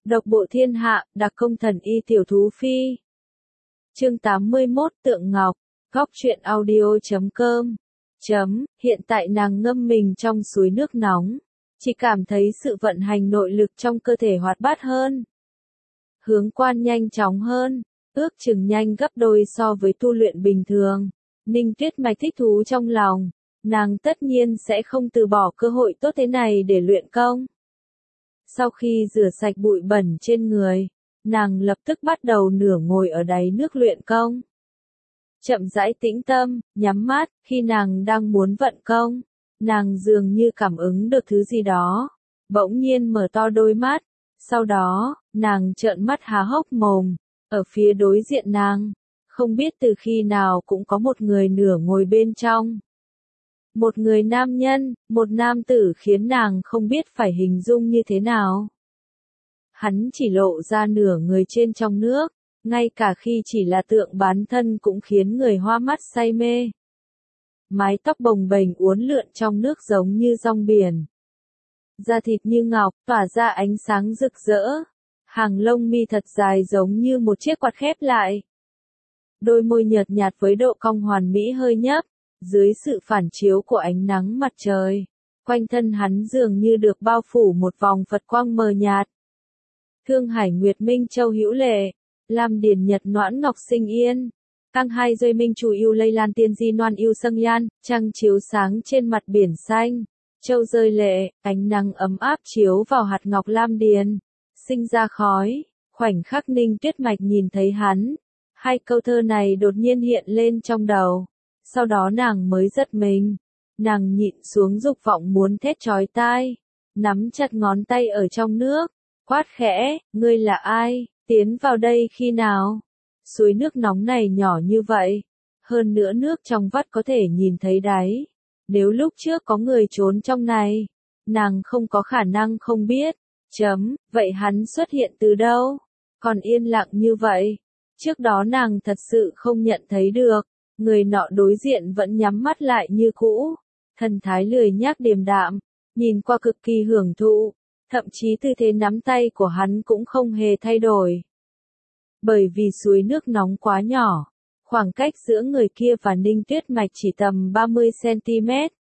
Độc bộ thiên hạ, đặc công thần y tiểu thú phi. Chương 81 Tượng Ngọc, góc truyện audio.com. Hiện tại nàng ngâm mình trong suối nước nóng, chỉ cảm thấy sự vận hành nội lực trong cơ thể hoạt bát hơn. Hướng quan nhanh chóng hơn, ước chừng nhanh gấp đôi so với tu luyện bình thường. Ninh Tuyết Mạch thích thú trong lòng, nàng tất nhiên sẽ không từ bỏ cơ hội tốt thế này để luyện công. Sau khi rửa sạch bụi bẩn trên người, nàng lập tức bắt đầu nửa ngồi ở đáy nước luyện công. Chậm rãi tĩnh tâm, nhắm mắt, khi nàng đang muốn vận công, nàng dường như cảm ứng được thứ gì đó, bỗng nhiên mở to đôi mắt, sau đó, nàng trợn mắt há hốc mồm, ở phía đối diện nàng, không biết từ khi nào cũng có một người nửa ngồi bên trong. Một người nam nhân, một nam tử khiến nàng không biết phải hình dung như thế nào. Hắn chỉ lộ ra nửa người trên trong nước, ngay cả khi chỉ là tượng bán thân cũng khiến người hoa mắt say mê. Mái tóc bồng bềnh uốn lượn trong nước giống như rong biển. Da thịt như ngọc, tỏa ra ánh sáng rực rỡ. Hàng lông mi thật dài giống như một chiếc quạt khép lại. Đôi môi nhợt nhạt với độ cong hoàn mỹ hơi nhấp. Dưới sự phản chiếu của ánh nắng mặt trời, quanh thân hắn dường như được bao phủ một vòng Phật quang mờ nhạt. Thương Hải Nguyệt Minh Châu hữu lệ, Lam Điền Nhật Noãn Ngọc Sinh Yên, Cang Hai Dơi Minh Chủ yêu Lây Lan Tiên Di Noan yêu Sâng Yan, trăng chiếu sáng trên mặt biển xanh, châu rơi lệ, ánh nắng ấm áp chiếu vào hạt ngọc lam điền, sinh ra khói, khoảnh khắc Ninh Tuyết Mạch nhìn thấy hắn, hai câu thơ này đột nhiên hiện lên trong đầu. Sau đó nàng mới giật mình, nàng nhịn xuống dục vọng muốn thét chói tai, nắm chặt ngón tay ở trong nước, quát khẽ, ngươi là ai, tiến vào đây khi nào? Suối nước nóng này nhỏ như vậy, hơn nữa nước trong vắt có thể nhìn thấy đáy, nếu lúc trước có người trốn trong này, nàng không có khả năng không biết, vậy hắn xuất hiện từ đâu? Còn yên lặng như vậy, trước đó nàng thật sự không nhận thấy được. Người nọ đối diện vẫn nhắm mắt lại như cũ, thần thái lười nhác điềm đạm, nhìn qua cực kỳ hưởng thụ, thậm chí tư thế nắm tay của hắn cũng không hề thay đổi. Bởi vì suối nước nóng quá nhỏ, khoảng cách giữa người kia và Ninh Tuyết Mạch chỉ tầm 30 cm.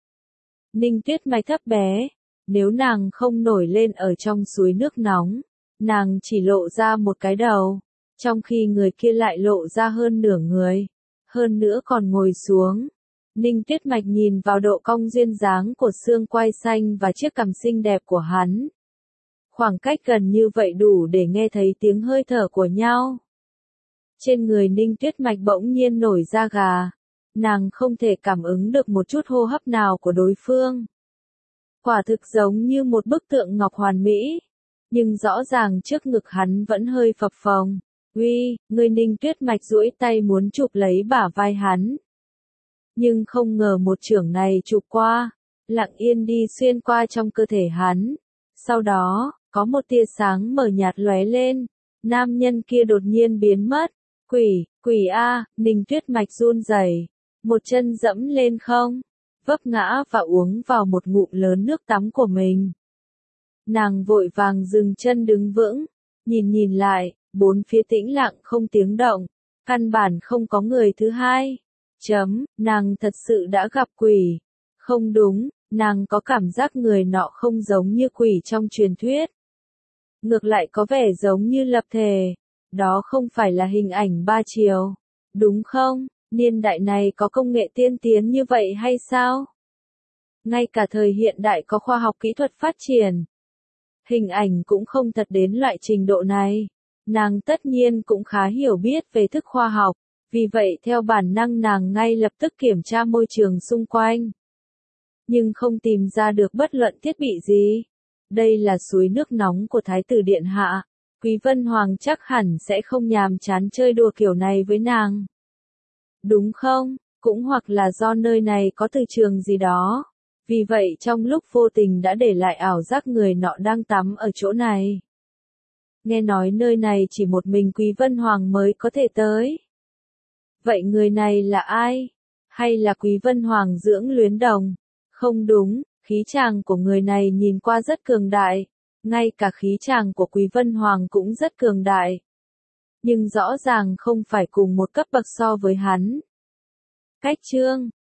Ninh Tuyết Mạch thấp bé, nếu nàng không nổi lên ở trong suối nước nóng, nàng chỉ lộ ra một cái đầu, trong khi người kia lại lộ ra hơn nửa người. Hơn nữa còn ngồi xuống. Ninh Tuyết Mạch nhìn vào độ cong duyên dáng của xương quai xanh và chiếc cằm xinh đẹp của hắn. Khoảng cách gần như vậy đủ để nghe thấy tiếng hơi thở của nhau. Trên người Ninh Tuyết Mạch bỗng nhiên nổi da gà. Nàng không thể cảm ứng được một chút hô hấp nào của đối phương. Quả thực giống như một bức tượng ngọc hoàn mỹ. Nhưng rõ ràng trước ngực hắn vẫn hơi phập phồng. Uy, người Ninh Tuyết Mạch duỗi tay muốn chụp lấy bả vai hắn. Nhưng không ngờ một chưởng này chụp qua, lặng yên đi xuyên qua trong cơ thể hắn. Sau đó, có một tia sáng mờ nhạt lóe lên, nam nhân kia đột nhiên biến mất. Quỷ a, Ninh Tuyết Mạch run rẩy, một chân dẫm lên không, vấp ngã và uống vào một ngụm lớn nước tắm của mình. Nàng vội vàng dừng chân đứng vững, nhìn lại. Bốn phía tĩnh lặng không tiếng động, căn bản không có người thứ hai. Nàng thật sự đã gặp quỷ. Không đúng, nàng có cảm giác người nọ không giống như quỷ trong truyền thuyết. Ngược lại có vẻ giống như lập thể. Đó không phải là hình ảnh ba chiều. Đúng không? Niên đại này có công nghệ tiên tiến như vậy hay sao? Ngay cả thời hiện đại có khoa học kỹ thuật phát triển. Hình ảnh cũng không thật đến loại trình độ này. Nàng tất nhiên cũng khá hiểu biết về thức khoa học, vì vậy theo bản năng nàng ngay lập tức kiểm tra môi trường xung quanh. Nhưng không tìm ra được bất luận thiết bị gì. Đây là suối nước nóng của Thái tử Điện Hạ, Quý Vân Hoàng chắc hẳn sẽ không nhàm chán chơi đùa kiểu này với nàng. Đúng không? Cũng hoặc là do nơi này có từ trường gì đó. Vì vậy trong lúc vô tình đã để lại ảo giác người nọ đang tắm ở chỗ này. Nghe nói nơi này chỉ một mình Quý Vân Hoàng mới có thể tới. Vậy người này là ai? Hay là Quý Vân Hoàng dưỡng luyến đồng? Không đúng, khí chàng của người này nhìn qua rất cường đại. Ngay cả khí tràng của Quý Vân Hoàng cũng rất cường đại. Nhưng rõ ràng không phải cùng một cấp bậc so với hắn. Cách chương